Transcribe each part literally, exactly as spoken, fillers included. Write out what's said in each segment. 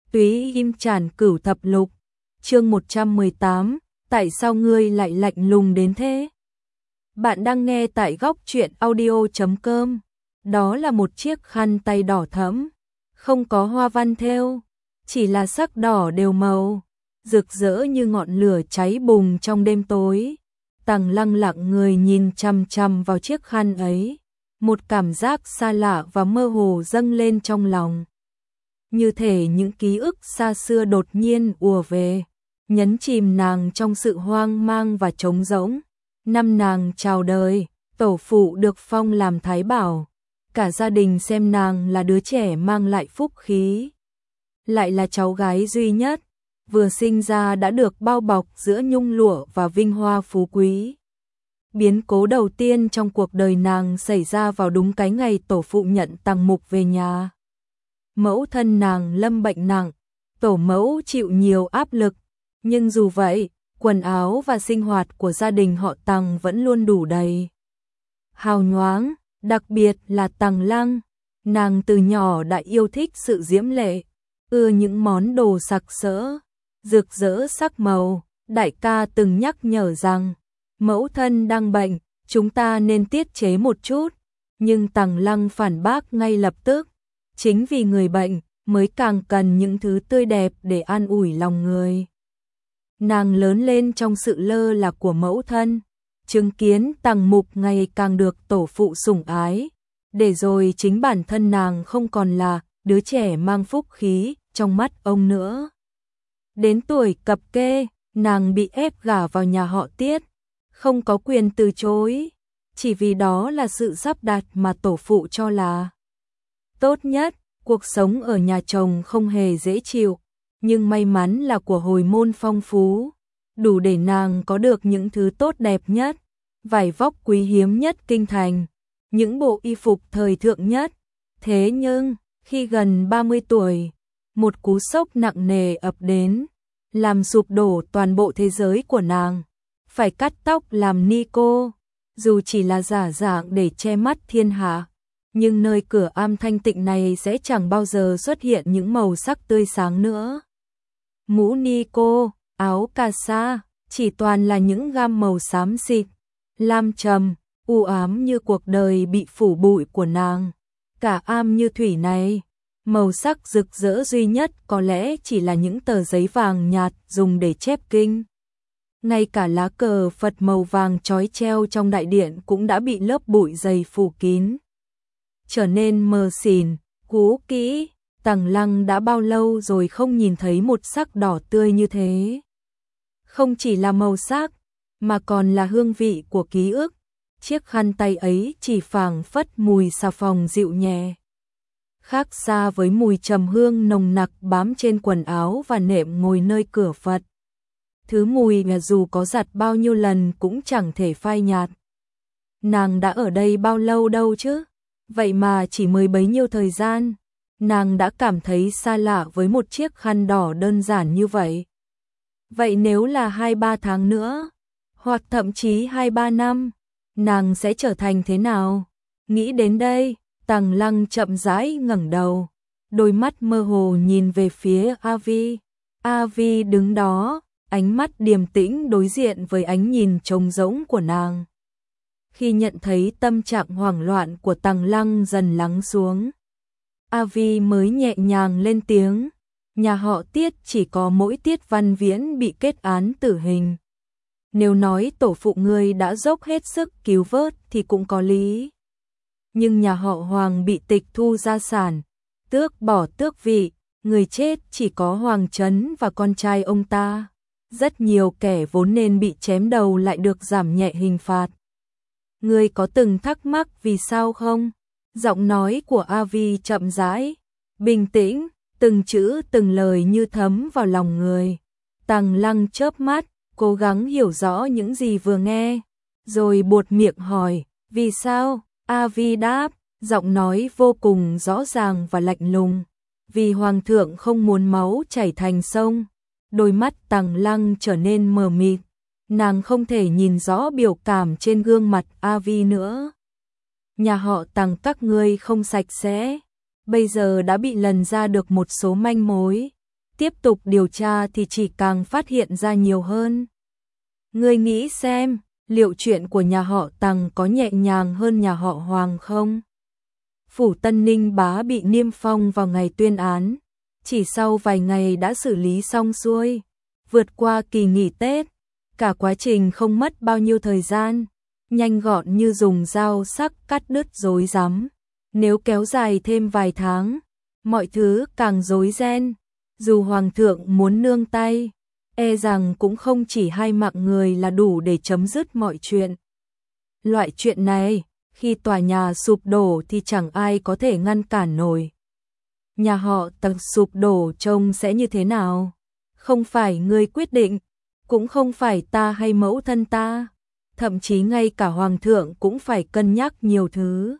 Túy Im Tràn Cửu Thập Lục, chương một trăm mười tám, tại sao ngươi lại lạnh lùng đến thế? Bạn đang nghe tại góc truyện audio chấm com. Đó là một chiếc khăn tay đỏ thẫm, không có hoa văn thêu, chỉ là sắc đỏ đều màu, rực rỡ như ngọn lửa cháy bùng trong đêm tối. Tằng Lăng lặng người nhìn chằm chằm vào chiếc khăn ấy, một cảm giác xa lạ và mơ hồ dâng lên trong lòng. Như thể những ký ức xa xưa đột nhiên ùa về, nhấn chìm nàng trong sự hoang mang và trống rỗng. Năm nàng chào đời, tổ phụ được phong làm thái bảo, cả gia đình xem nàng là đứa trẻ mang lại phúc khí. Lại là cháu gái duy nhất, vừa sinh ra đã được bao bọc giữa nhung lụa và vinh hoa phú quý. Biến cố đầu tiên trong cuộc đời nàng xảy ra vào đúng cái ngày tổ phụ nhận Tằng Mục về nhà. Mẫu thân nàng lâm bệnh nặng, tổ mẫu chịu nhiều áp lực, nhưng dù vậy, quần áo và sinh hoạt của gia đình họ Tằng vẫn luôn đủ đầy. Hào nhoáng, đặc biệt là Tằng Lăng, nàng từ nhỏ đã yêu thích sự diễm lệ, ưa những món đồ sặc sỡ, rực rỡ sắc màu. Đại ca từng nhắc nhở rằng, mẫu thân đang bệnh, chúng ta nên tiết chế một chút, nhưng Tằng Lăng phản bác ngay lập tức. Chính vì người bệnh mới càng cần những thứ tươi đẹp để an ủi lòng người. Nàng lớn lên trong sự lơ là của mẫu thân, chứng kiến Tằng Mục ngày càng được tổ phụ sủng ái, để rồi chính bản thân nàng không còn là đứa trẻ mang phúc khí trong mắt ông nữa. Đến tuổi cập kê, nàng bị ép gả vào nhà họ Tiết, không có quyền từ chối, chỉ vì đó là sự sắp đặt mà tổ phụ cho là tốt nhất. Cuộc sống ở nhà chồng không hề dễ chịu, nhưng may mắn là của hồi môn phong phú, đủ để nàng có được những thứ tốt đẹp nhất, vải vóc quý hiếm nhất kinh thành, những bộ y phục thời thượng nhất. Thế nhưng, khi gần ba mươi tuổi, một cú sốc nặng nề ập đến, làm sụp đổ toàn bộ thế giới của nàng. Phải cắt tóc làm ni cô, dù chỉ là giả dạng để che mắt thiên hạ. Nhưng nơi cửa am thanh tịnh này sẽ chẳng bao giờ xuất hiện những màu sắc tươi sáng nữa. Mũ ni cô, áo cà sa, chỉ toàn là những gam màu xám xịt, lam trầm, u ám như cuộc đời bị phủ bụi của nàng. Cả am như thủy này, màu sắc rực rỡ duy nhất có lẽ chỉ là những tờ giấy vàng nhạt dùng để chép kinh. Ngay cả lá cờ Phật màu vàng trói treo trong đại điện cũng đã bị lớp bụi dày phủ kín, trở nên mờ xỉn, cũ kỹ. Tằng Lăng đã bao lâu rồi không nhìn thấy một sắc đỏ tươi như thế. Không chỉ là màu sắc, mà còn là hương vị của ký ức. Chiếc khăn tay ấy chỉ phảng phất mùi xà phòng dịu nhẹ, khác xa với mùi trầm hương nồng nặc bám trên quần áo và nệm ngồi nơi cửa Phật. Thứ mùi mà dù có giặt bao nhiêu lần cũng chẳng thể phai nhạt. Nàng đã ở đây bao lâu đâu chứ? Vậy mà chỉ mới bấy nhiêu thời gian, nàng đã cảm thấy xa lạ với một chiếc khăn đỏ đơn giản như vậy. Vậy nếu là hai ba tháng nữa, hoặc thậm chí hai ba năm, nàng sẽ trở thành thế nào? Nghĩ đến đây, Tằng Lăng chậm rãi ngẩng đầu, đôi mắt mơ hồ nhìn về phía A Vi. A Vi đứng đó, ánh mắt điềm tĩnh đối diện với ánh nhìn trống rỗng của nàng. Khi nhận thấy tâm trạng hoảng loạn của Tằng Lăng dần lắng xuống, A Vi mới nhẹ nhàng lên tiếng, nhà họ Tiết chỉ có mỗi Tiết Văn Viễn bị kết án tử hình. Nếu nói tổ phụ ngươi đã dốc hết sức cứu vớt thì cũng có lý. Nhưng nhà họ Hoàng bị tịch thu gia sản, tước bỏ tước vị, người chết chỉ có Hoàng Trấn và con trai ông ta. Rất nhiều kẻ vốn nên bị chém đầu lại được giảm nhẹ hình phạt. Ngươi có từng thắc mắc vì sao không? Giọng nói của A Vi chậm rãi, bình tĩnh, từng chữ từng lời như thấm vào lòng người. Tằng Lăng chớp mắt, cố gắng hiểu rõ những gì vừa nghe, rồi buột miệng hỏi, vì sao? A Vi đáp, giọng nói vô cùng rõ ràng và lạnh lùng, vì Hoàng thượng không muốn máu chảy thành sông. Đôi mắt Tằng Lăng trở nên mờ mịt, nàng không thể nhìn rõ biểu cảm trên gương mặt A Vi nữa. Nhà họ Tằng các ngươi không sạch sẽ, bây giờ đã bị lần ra được một số manh mối. tiếp tục điều tra thì chỉ càng phát hiện ra nhiều hơn. Ngươi nghĩ xem, liệu chuyện của nhà họ Tằng có nhẹ nhàng hơn nhà họ Hoàng không? Phủ Tân Ninh bá bị niêm phong vào ngày tuyên án, chỉ sau vài ngày đã xử lý xong xuôi, vượt qua kỳ nghỉ Tết, cả quá trình không mất bao nhiêu thời gian, nhanh gọn như dùng dao sắc cắt đứt rối rắm. Nếu kéo dài thêm vài tháng, mọi thứ càng rối ren, dù Hoàng thượng muốn nương tay, e rằng cũng không chỉ hai mạng người là đủ để chấm dứt mọi chuyện. Loại chuyện này, khi tòa nhà sụp đổ thì chẳng ai có thể ngăn cản nổi. Nhà họ Tằng sụp đổ trông sẽ như thế nào? Không phải ngươi quyết định, cũng không phải ta hay mẫu thân ta, thậm chí ngay cả Hoàng thượng cũng phải cân nhắc nhiều thứ.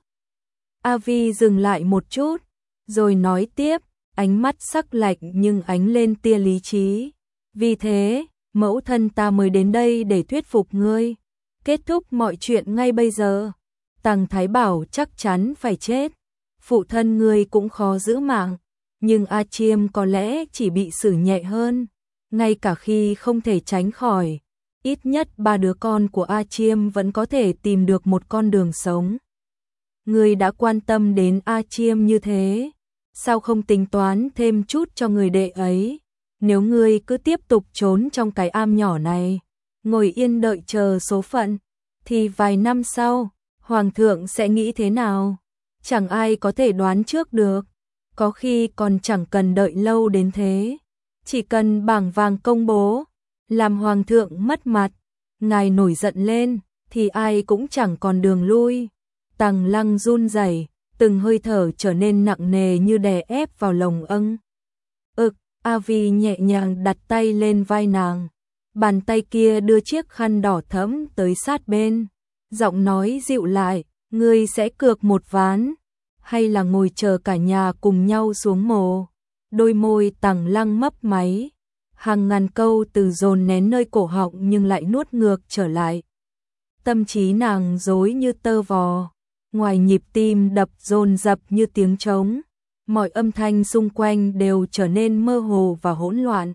A Vi dừng lại một chút, rồi nói tiếp, ánh mắt sắc lạnh nhưng ánh lên tia lý trí. Vì thế, mẫu thân ta mới đến đây để thuyết phục ngươi, kết thúc mọi chuyện ngay bây giờ. Tằng Thái Bảo chắc chắn phải chết, phụ thân ngươi cũng khó giữ mạng, nhưng A Chiêm có lẽ chỉ bị xử nhẹ hơn, ngay cả khi không thể tránh khỏi, ít nhất ba đứa con của A Chiêm vẫn có thể tìm được một con đường sống. Ngươi đã quan tâm đến A Chiêm như thế, sao không tính toán thêm chút cho người đệ ấy? Nếu ngươi cứ tiếp tục trốn trong cái am nhỏ này, ngồi yên đợi chờ số phận, thì vài năm sau, Hoàng thượng sẽ nghĩ thế nào? Chẳng ai có thể đoán trước được, có khi còn chẳng cần đợi lâu đến thế. Chỉ cần bảng vàng công bố, làm Hoàng thượng mất mặt, ngài nổi giận lên, thì ai cũng chẳng còn đường lui. Tằng Lăng run rẩy, từng hơi thở trở nên nặng nề như đè ép vào lồng âng. Ực, A Vi nhẹ nhàng đặt tay lên vai nàng, bàn tay kia đưa chiếc khăn đỏ thẫm tới sát bên, giọng nói dịu lại, ngươi sẽ cược một ván, hay là ngồi chờ cả nhà cùng nhau xuống mồ? Đôi môi Tằng Lăng mấp máy, hàng ngàn câu từ dồn nén nơi cổ họng nhưng lại nuốt ngược trở lại. Tâm trí nàng rối như tơ vò, ngoài nhịp tim đập dồn dập như tiếng trống, mọi âm thanh xung quanh đều trở nên mơ hồ và hỗn loạn.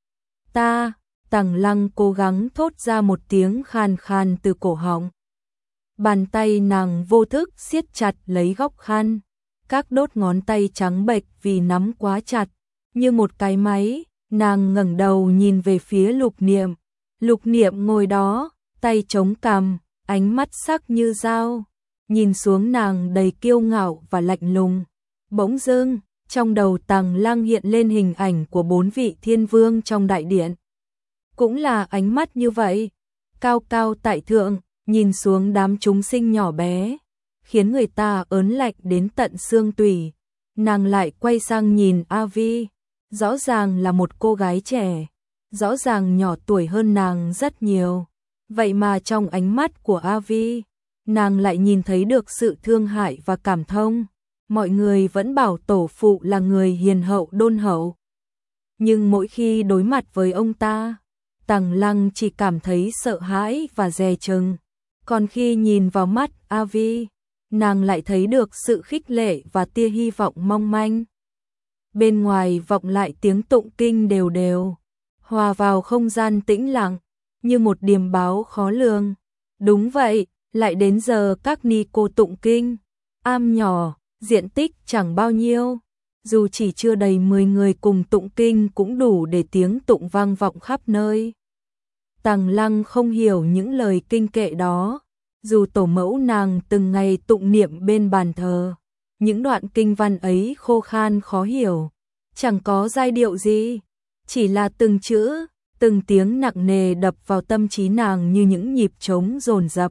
Ta, Tằng Lăng cố gắng thốt ra một tiếng khàn khàn từ cổ họng. Bàn tay nàng vô thức siết chặt lấy góc khăn, các đốt ngón tay trắng bệch vì nắm quá chặt, như một cái máy. Nàng ngẩng đầu nhìn về phía Lục Niệm. Lục Niệm ngồi đó, tay chống cằm, ánh mắt sắc như dao, nhìn xuống nàng đầy kiêu ngạo và lạnh lùng. Bỗng dưng, trong đầu Tằng Lăng hiện lên hình ảnh của bốn vị thiên vương trong đại điện. Cũng là ánh mắt như vậy, cao cao tại thượng, nhìn xuống đám chúng sinh nhỏ bé, khiến người ta ớn lạnh đến tận xương tủy. Nàng lại quay sang nhìn A Vi, rõ ràng là một cô gái trẻ, rõ ràng nhỏ tuổi hơn nàng rất nhiều. Vậy mà trong ánh mắt của A Vi, nàng lại nhìn thấy được sự thương hại và cảm thông. Mọi người vẫn bảo tổ phụ là người hiền hậu đôn hậu, nhưng mỗi khi đối mặt với ông ta, Tằng Lăng chỉ cảm thấy sợ hãi và dè chừng. Còn khi nhìn vào mắt A Vi, nàng lại thấy được sự khích lệ và tia hy vọng mong manh. Bên ngoài vọng lại tiếng tụng kinh đều đều, hòa vào không gian tĩnh lặng, như một điềm báo khó lường. Đúng vậy, lại đến giờ các ni cô tụng kinh. Am nhỏ, diện tích chẳng bao nhiêu, dù chỉ chưa đầy mười người cùng tụng kinh cũng đủ để tiếng tụng vang vọng khắp nơi. Tằng Lăng không hiểu những lời kinh kệ đó, dù tổ mẫu nàng từng ngày tụng niệm bên bàn thờ, những đoạn kinh văn ấy khô khan khó hiểu, chẳng có giai điệu gì, chỉ là từng chữ, từng tiếng nặng nề đập vào tâm trí nàng như những nhịp trống dồn dập,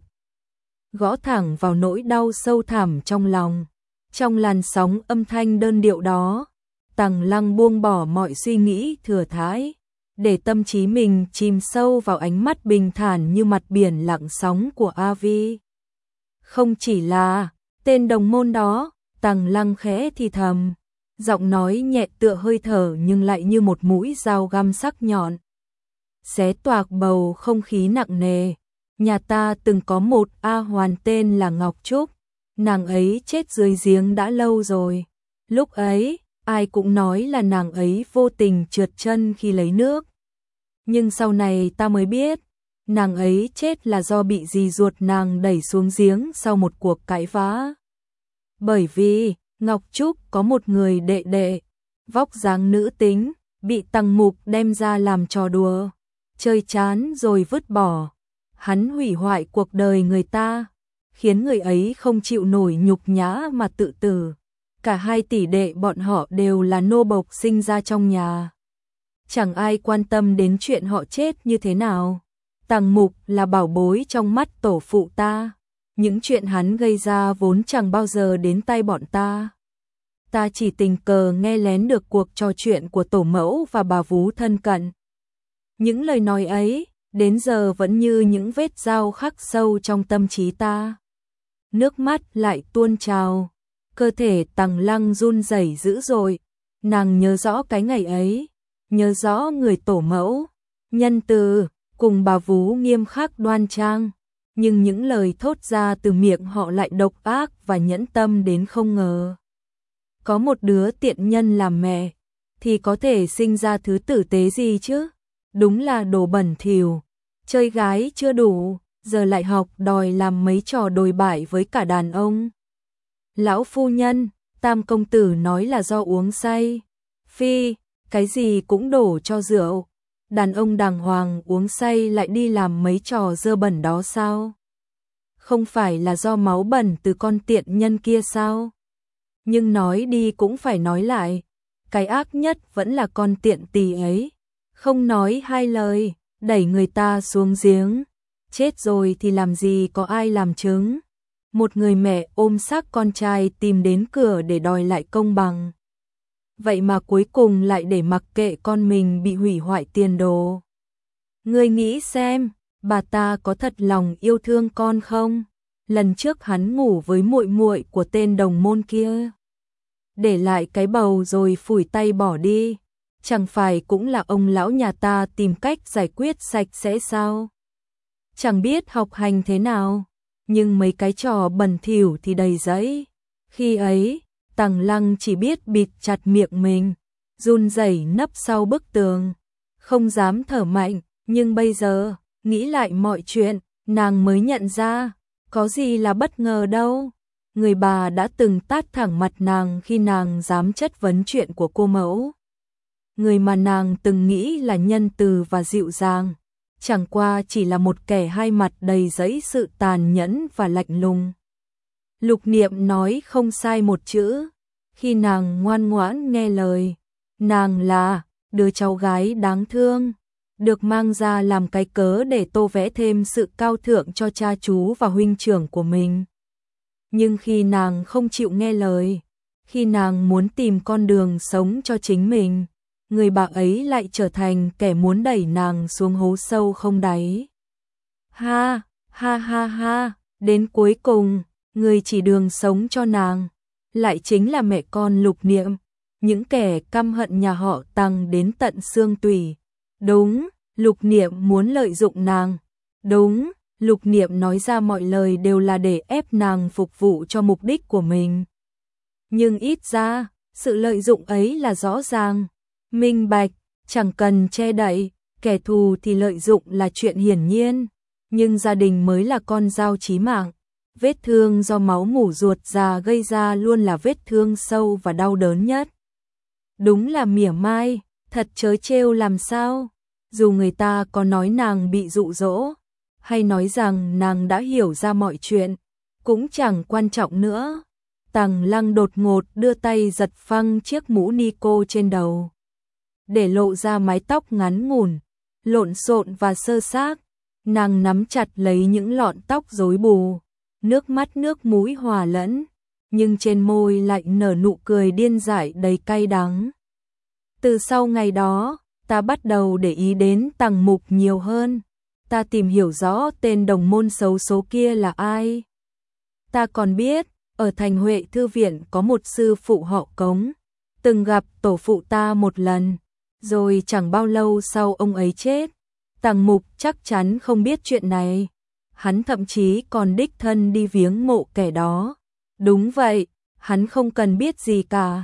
gõ thẳng vào nỗi đau sâu thẳm trong lòng. Trong làn sóng âm thanh đơn điệu đó, Tằng Lăng buông bỏ mọi suy nghĩ thừa thãi, để tâm trí mình chìm sâu vào ánh mắt bình thản như mặt biển lặng sóng của A Vi. Không chỉ là tên đồng môn đó, Tằng Lăng khẽ thì thầm, giọng nói nhẹ tựa hơi thở nhưng lại như một mũi dao găm sắc nhọn, xé toạc bầu không khí nặng nề. Nhà ta từng có một A hoàn tên là Ngọc Trúc, nàng ấy chết dưới giếng đã lâu rồi. Lúc ấy, ai cũng nói là nàng ấy vô tình trượt chân khi lấy nước. Nhưng sau này ta mới biết, nàng ấy chết là do bị dì ruột nàng đẩy xuống giếng sau một cuộc cãi vã. Bởi vì, Ngọc Trúc có một người đệ đệ, vóc dáng nữ tính, bị Tằng Mục đem ra làm trò đùa, chơi chán rồi vứt bỏ. Hắn hủy hoại cuộc đời người ta, khiến người ấy không chịu nổi nhục nhã mà tự tử. Cả hai tỷ đệ bọn họ đều là nô bộc sinh ra trong nhà. Chẳng ai quan tâm đến chuyện họ chết như thế nào. Tằng Mục là bảo bối trong mắt tổ phụ ta. Những chuyện hắn gây ra vốn chẳng bao giờ đến tay bọn ta. Ta chỉ tình cờ nghe lén được cuộc trò chuyện của tổ mẫu và bà vú thân cận. Những lời nói ấy, đến giờ vẫn như những vết dao khắc sâu trong tâm trí ta. Nước mắt lại tuôn trào, cơ thể Tằng Lăng run rẩy dữ dội. Nàng nhớ rõ cái ngày ấy, nhớ rõ người tổ mẫu, nhân từ, cùng bà vú nghiêm khắc đoan trang. Nhưng những lời thốt ra từ miệng họ lại độc ác và nhẫn tâm đến không ngờ. Có một đứa tiện nhân làm mẹ, thì có thể sinh ra thứ tử tế gì chứ? Đúng là đồ bẩn thỉu, chơi gái chưa đủ, giờ lại học đòi làm mấy trò đồi bại với cả đàn ông. Lão phu nhân, Tam công tử nói là do uống say. Phi, cái gì cũng đổ cho rượu. Đàn ông đàng hoàng uống say lại đi làm mấy trò dơ bẩn đó sao? Không phải là do máu bẩn từ con tiện nhân kia sao? Nhưng nói đi cũng phải nói lại, cái ác nhất vẫn là con tiện tỳ ấy. Không nói hai lời, đẩy người ta xuống giếng. Chết rồi thì làm gì có ai làm chứng. Một người mẹ ôm xác con trai tìm đến cửa để đòi lại công bằng. Vậy mà cuối cùng lại để mặc kệ con mình bị hủy hoại tiền đồ. Ngươi nghĩ xem, bà ta có thật lòng yêu thương con không? Lần trước hắn ngủ với muội muội của tên đồng môn kia, để lại cái bầu rồi phủi tay bỏ đi, chẳng phải cũng là ông lão nhà ta tìm cách giải quyết sạch sẽ sao? Chẳng biết học hành thế nào, nhưng mấy cái trò bẩn thỉu thì đầy dẫy. Khi ấy, Tằng Lăng chỉ biết bịt chặt miệng mình, run rẩy nấp sau bức tường, không dám thở mạnh. Nhưng bây giờ, nghĩ lại mọi chuyện, nàng mới nhận ra, có gì là bất ngờ đâu. Người bà đã từng tát thẳng mặt nàng khi nàng dám chất vấn chuyện của cô mẫu. Người mà nàng từng nghĩ là nhân từ và dịu dàng, chẳng qua chỉ là một kẻ hai mặt đầy dẫy sự tàn nhẫn và lạnh lùng. Lục Niệm nói không sai một chữ, khi nàng ngoan ngoãn nghe lời. Nàng là đứa cháu gái đáng thương, được mang ra làm cái cớ để tô vẽ thêm sự cao thượng cho cha chú và huynh trưởng của mình. Nhưng khi nàng không chịu nghe lời, khi nàng muốn tìm con đường sống cho chính mình, người bà ấy lại trở thành kẻ muốn đẩy nàng xuống hố sâu không đáy. Ha, ha ha ha, đến cuối cùng, người chỉ đường sống cho nàng, lại chính là mẹ con Lục Niệm, những kẻ căm hận nhà họ Tằng đến tận xương tủy. Đúng, Lục Niệm muốn lợi dụng nàng. Đúng, Lục Niệm nói ra mọi lời đều là để ép nàng phục vụ cho mục đích của mình. Nhưng ít ra, sự lợi dụng ấy là rõ ràng, minh bạch, chẳng cần che đậy, kẻ thù thì lợi dụng là chuyện hiển nhiên, nhưng gia đình mới là con dao chí mạng. Vết thương do máu mủ ruột già gây ra luôn là vết thương sâu và đau đớn nhất. Đúng là mỉa mai, thật trớ trêu làm sao? Dù người ta có nói nàng bị dụ dỗ, hay nói rằng nàng đã hiểu ra mọi chuyện, cũng chẳng quan trọng nữa. Tằng Lăng đột ngột đưa tay giật phăng chiếc mũ Nico trên đầu, để lộ ra mái tóc ngắn ngủn, lộn xộn và sơ xác. Nàng nắm chặt lấy những lọn tóc rối bù, nước mắt nước mũi hòa lẫn, nhưng trên môi lại nở nụ cười điên dại đầy cay đắng. Từ sau ngày đó, ta bắt đầu để ý đến Tằng Mục nhiều hơn. Ta tìm hiểu rõ tên đồng môn xấu số kia là ai. Ta còn biết, ở thành Huệ Thư Viện có một sư phụ họ Cống, từng gặp tổ phụ ta một lần, rồi chẳng bao lâu sau ông ấy chết. Tằng Mục chắc chắn không biết chuyện này. Hắn thậm chí còn đích thân đi viếng mộ kẻ đó. Đúng vậy, hắn không cần biết gì cả.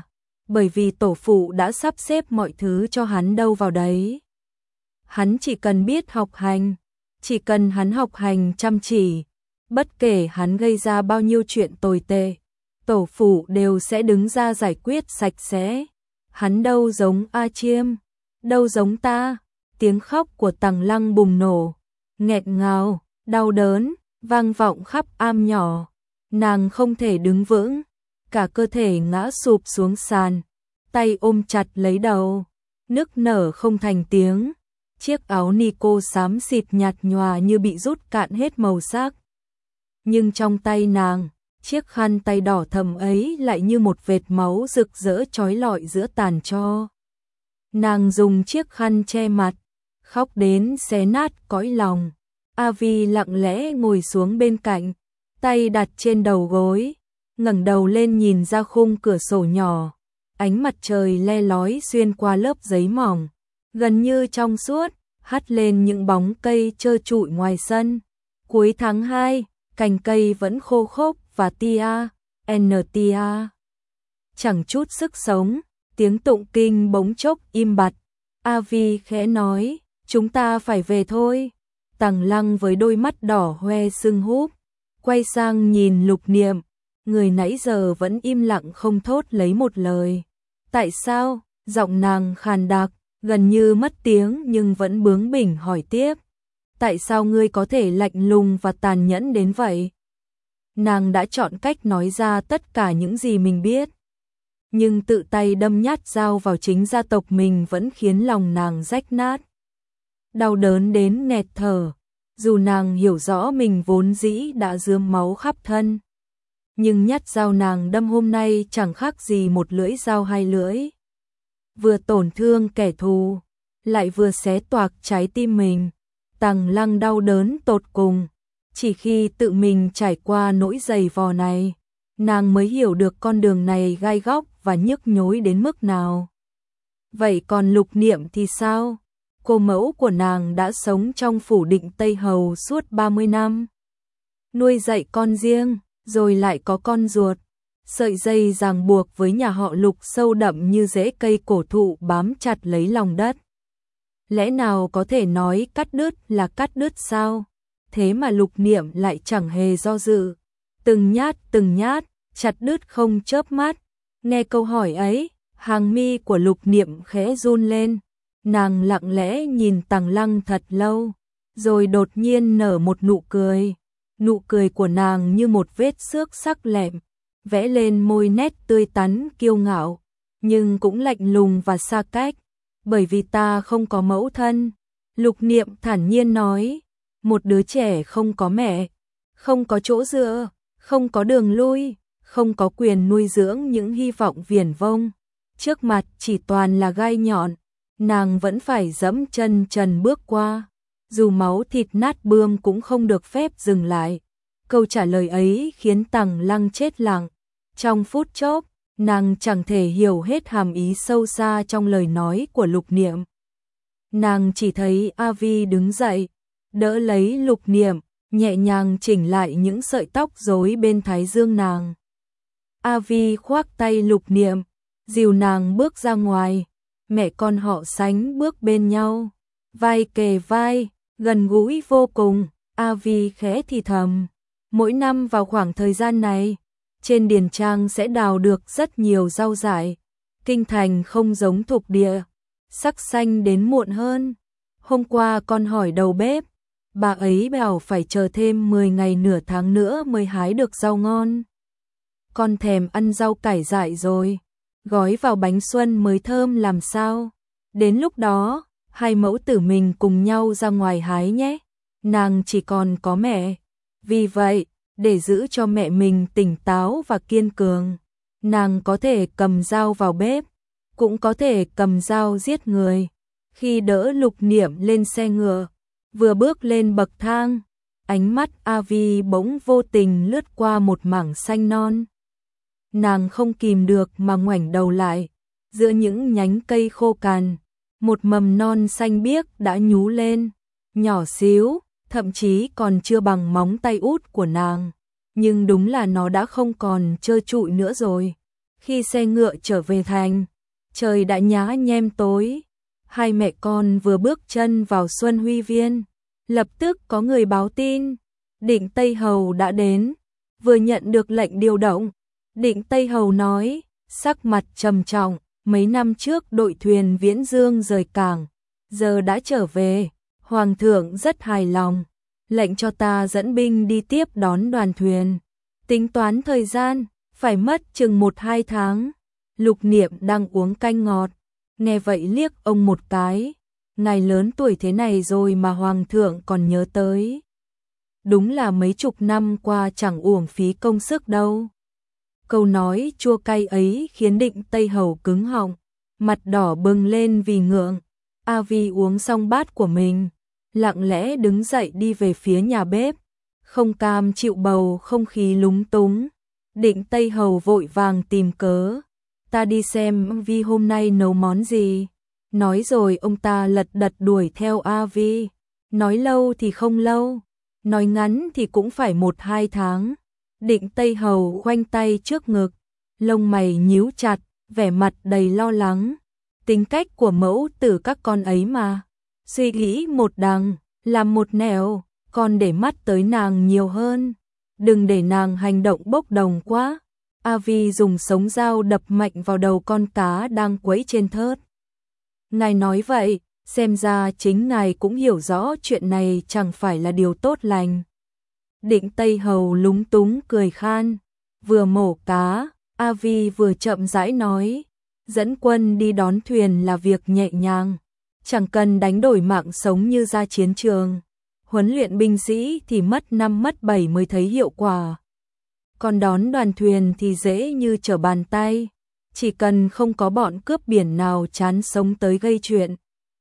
bởi vì tổ phụ đã sắp xếp mọi thứ cho hắn đâu vào đấy. Hắn chỉ cần biết học hành, chỉ cần hắn học hành chăm chỉ, bất kể hắn gây ra bao nhiêu chuyện tồi tệ, tổ phụ đều sẽ đứng ra giải quyết sạch sẽ. Hắn đâu giống A Chiêm, đâu giống ta. Tiếng khóc của Tằng Lăng bùng nổ, nghẹt ngào, đau đớn, vang vọng khắp am nhỏ. Nàng không thể đứng vững, cả cơ thể ngã sụp xuống sàn, tay ôm chặt lấy đầu, nức nở không thành tiếng. Chiếc áo nico xám xịt nhạt nhòa như bị rút cạn hết màu sắc. Nhưng trong tay nàng, chiếc khăn tay đỏ thẫm ấy lại như một vệt máu rực rỡ chói lọi giữa tàn tro. Nàng dùng chiếc khăn che mặt, khóc đến xé nát cõi lòng. A Vi lặng lẽ ngồi xuống bên cạnh, tay đặt trên đầu gối, ngẩng đầu lên nhìn ra khung cửa sổ nhỏ. Ánh mặt trời le lói xuyên qua lớp giấy mỏng, gần như trong suốt, hắt lên những bóng cây trơ trụi ngoài sân. Cuối tháng hai, cành cây vẫn khô khốc và tia, tia. Chẳng chút sức sống, tiếng tụng kinh bỗng chốc im bặt. A Vi khẽ nói, chúng ta phải về thôi. Tằng Lăng với đôi mắt đỏ hoe sưng húp, quay sang nhìn Lục Niệm, người nãy giờ vẫn im lặng không thốt lấy một lời. Tại sao? Giọng nàng khàn đặc, gần như mất tiếng nhưng vẫn bướng bỉnh hỏi tiếp. Tại sao ngươi có thể lạnh lùng và tàn nhẫn đến vậy? Nàng đã chọn cách nói ra tất cả những gì mình biết. Nhưng tự tay đâm nhát dao vào chính gia tộc mình vẫn khiến lòng nàng rách nát. Đau đớn đến nghẹt thở, dù nàng hiểu rõ mình vốn dĩ đã rướm máu khắp thân. Nhưng nhát dao nàng đâm hôm nay chẳng khác gì một lưỡi dao hai lưỡi. Vừa tổn thương kẻ thù, lại vừa xé toạc trái tim mình. Tằng Lăng đau đớn tột cùng. Chỉ khi tự mình trải qua nỗi dày vò này, nàng mới hiểu được con đường này gai góc và nhức nhối đến mức nào. Vậy còn Lục Niệm thì sao? Cô mẫu của nàng đã sống trong phủ định Tây Hầu suốt ba mươi năm. Nuôi dạy con riêng, rồi lại có con ruột. Sợi dây ràng buộc với nhà họ Lục sâu đậm như rễ cây cổ thụ bám chặt lấy lòng đất. Lẽ nào có thể nói cắt đứt là cắt đứt sao? Thế mà Lục Niệm lại chẳng hề do dự. Từng nhát từng nhát, chặt đứt không chớp mắt. Nghe câu hỏi ấy, hàng mi của Lục Niệm khẽ run lên. Nàng lặng lẽ nhìn Tằng Lăng thật lâu, rồi đột nhiên nở một nụ cười. Nụ cười của nàng như một vết xước sắc lẹm, vẽ lên môi nét tươi tắn kiêu ngạo, nhưng cũng lạnh lùng và xa cách. Bởi vì ta không có mẫu thân, Lục Niệm thản nhiên nói. Một đứa trẻ không có mẹ, không có chỗ dựa, không có đường lui, không có quyền nuôi dưỡng những hy vọng viển vông. Trước mặt chỉ toàn là gai nhọn, nàng vẫn phải dẫm chân trần bước qua. Dù máu thịt nát bươm cũng không được phép dừng lại. Câu trả lời ấy khiến Tằng Lăng chết lặng. Trong phút chốc, nàng chẳng thể hiểu hết hàm ý sâu xa trong lời nói của Lục Niệm. Nàng chỉ thấy A Vi đứng dậy, đỡ lấy Lục Niệm, nhẹ nhàng chỉnh lại những sợi tóc rối bên thái dương nàng. A Vi khoác tay Lục Niệm, dìu nàng bước ra ngoài. Mẹ con họ sánh bước bên nhau, vai kề vai, gần gũi vô cùng. A Vi khẽ thì thầm, mỗi năm vào khoảng thời gian này, trên điền trang sẽ đào được rất nhiều rau dại. Kinh thành không giống thục địa, sắc xanh đến muộn hơn. Hôm qua con hỏi đầu bếp, bà ấy bảo phải chờ thêm mười ngày nửa tháng nữa mới hái được rau ngon. Con thèm ăn rau cải dại rồi, gói vào bánh xuân mới thơm làm sao. Đến lúc đó, hai mẫu tử mình cùng nhau ra ngoài hái nhé. Nàng chỉ còn có mẹ, vì vậy, để giữ cho mẹ mình tỉnh táo và kiên cường, nàng có thể cầm dao vào bếp, cũng có thể cầm dao giết người. Khi đỡ Lục Niệm lên xe ngựa, vừa bước lên bậc thang, ánh mắt A Vi bỗng vô tình lướt qua một mảng xanh non. Nàng không kìm được mà ngoảnh đầu lại, giữa những nhánh cây khô cằn, một mầm non xanh biếc đã nhú lên, nhỏ xíu, thậm chí còn chưa bằng móng tay út của nàng, nhưng đúng là nó đã không còn trơ trụi nữa rồi. Khi xe ngựa trở về thành, trời đã nhá nhem tối. Hai mẹ con vừa bước chân vào Xuân Huy Viên, lập tức có người báo tin, Định Tây Hầu đã đến. Vừa nhận được lệnh điều động, Định Tây Hầu nói, sắc mặt trầm trọng, mấy năm trước đội thuyền Viễn Dương rời cảng, giờ đã trở về, Hoàng thượng rất hài lòng, lệnh cho ta dẫn binh đi tiếp đón đoàn thuyền. Tính toán thời gian, phải mất chừng một hai tháng. Lục Niệm đang uống canh ngọt, nghe vậy liếc ông một cái, ngài lớn tuổi thế này rồi mà Hoàng thượng còn nhớ tới. Đúng là mấy chục năm qua chẳng uổng phí công sức đâu. Câu nói chua cay ấy khiến Định Tây Hầu cứng họng, mặt đỏ bừng lên vì ngượng. A Vi uống xong bát của mình, lặng lẽ đứng dậy đi về phía nhà bếp, không cam chịu bầu không khí lúng túng. Định Tây Hầu vội vàng tìm cớ, ta đi xem Vi hôm nay nấu món gì. Nói rồi ông ta lật đật đuổi theo A Vi, nói lâu thì không lâu, nói ngắn thì cũng phải một hai tháng. Định Tây Hầu khoanh tay trước ngực, lông mày nhíu chặt, vẻ mặt đầy lo lắng. Tính cách của mẫu tử các con ấy mà, suy nghĩ một đằng, làm một nẻo, còn để mắt tới nàng nhiều hơn. Đừng để nàng hành động bốc đồng quá. A Vi dùng sống dao đập mạnh vào đầu con cá đang quẫy trên thớt. Ngài nói vậy, xem ra chính ngài cũng hiểu rõ chuyện này chẳng phải là điều tốt lành. Định Tây Hầu lúng túng cười khan, vừa mổ cá, A Vi vừa chậm rãi nói, dẫn quân đi đón thuyền là việc nhẹ nhàng, chẳng cần đánh đổi mạng sống như ra chiến trường. Huấn luyện binh sĩ thì mất năm mất bảy mới thấy hiệu quả. Còn đón đoàn thuyền thì dễ như trở bàn tay, chỉ cần không có bọn cướp biển nào chán sống tới gây chuyện.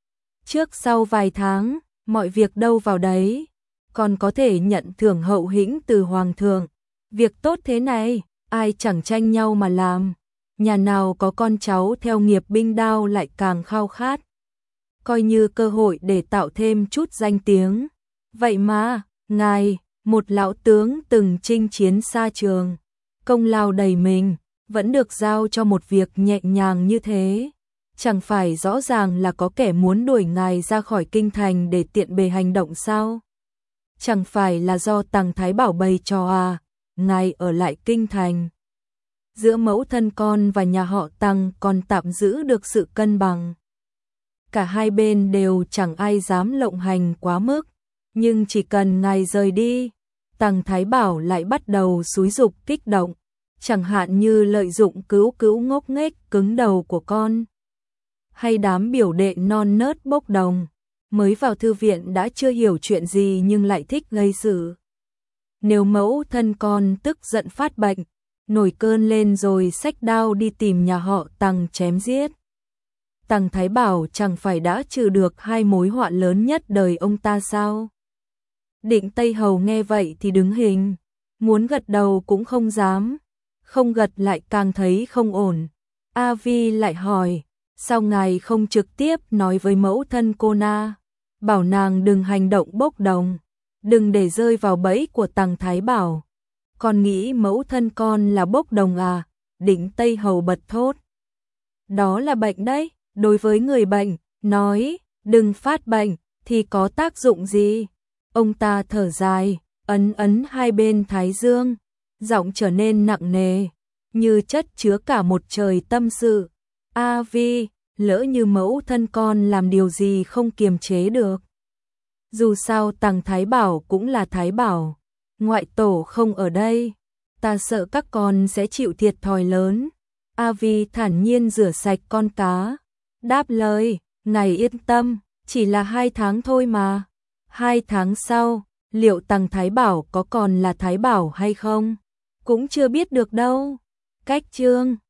Trước sau vài tháng, mọi việc đâu vào đấy, còn có thể nhận thưởng hậu hĩnh từ Hoàng thượng. Việc tốt thế này, ai chẳng tranh nhau mà làm. Nhà nào có con cháu theo nghiệp binh đao lại càng khao khát. Coi như cơ hội để tạo thêm chút danh tiếng. Vậy mà, ngài, một lão tướng từng chinh chiến xa trường, công lao đầy mình, vẫn được giao cho một việc nhẹ nhàng như thế. Chẳng phải rõ ràng là có kẻ muốn đuổi ngài ra khỏi kinh thành để tiện bề hành động sao? Chẳng phải là do Tằng Thái Bảo bày trò à, ngài ở lại kinh thành. Giữa mẫu thân con và nhà họ Tằng còn tạm giữ được sự cân bằng. Cả hai bên đều chẳng ai dám lộng hành quá mức, nhưng chỉ cần ngài rời đi, Tằng Thái Bảo lại bắt đầu xúi giục kích động, chẳng hạn như lợi dụng cứu cứu ngốc nghếch cứng đầu của con. Hay đám biểu đệ non nớt bốc đồng, mới vào thư viện đã chưa hiểu chuyện gì nhưng lại thích gây sự. Nếu mẫu thân con tức giận phát bệnh, nổi cơn lên rồi xách đao đi tìm nhà họ Tằng chém giết. Tằng Thái Bảo chẳng phải đã trừ được hai mối họa lớn nhất đời ông ta sao? Định Tây Hầu nghe vậy thì đứng hình, muốn gật đầu cũng không dám, không gật lại càng thấy không ổn. A Vi lại hỏi, sao ngài không trực tiếp nói với mẫu thân cô na, bảo nàng đừng hành động bốc đồng, đừng để rơi vào bẫy của Tằng Thái Bảo. Con nghĩ mẫu thân con là bốc đồng à? Định Tây Hầu bật thốt. Đó là bệnh đấy, đối với người bệnh, nói, đừng phát bệnh, thì có tác dụng gì? Ông ta thở dài, ấn ấn hai bên thái dương, giọng trở nên nặng nề, như chất chứa cả một trời tâm sự. A Vi, lỡ như mẫu thân con làm điều gì không kiềm chế được. Dù sao Tằng Thái Bảo cũng là Thái Bảo, ngoại tổ không ở đây, ta sợ các con sẽ chịu thiệt thòi lớn. A Vi thản nhiên rửa sạch con cá, đáp lời, ngài yên tâm, chỉ là hai tháng thôi mà. Hai tháng sau, liệu Tằng Thái Bảo có còn là Thái Bảo hay không? Cũng chưa biết được đâu. Cách chương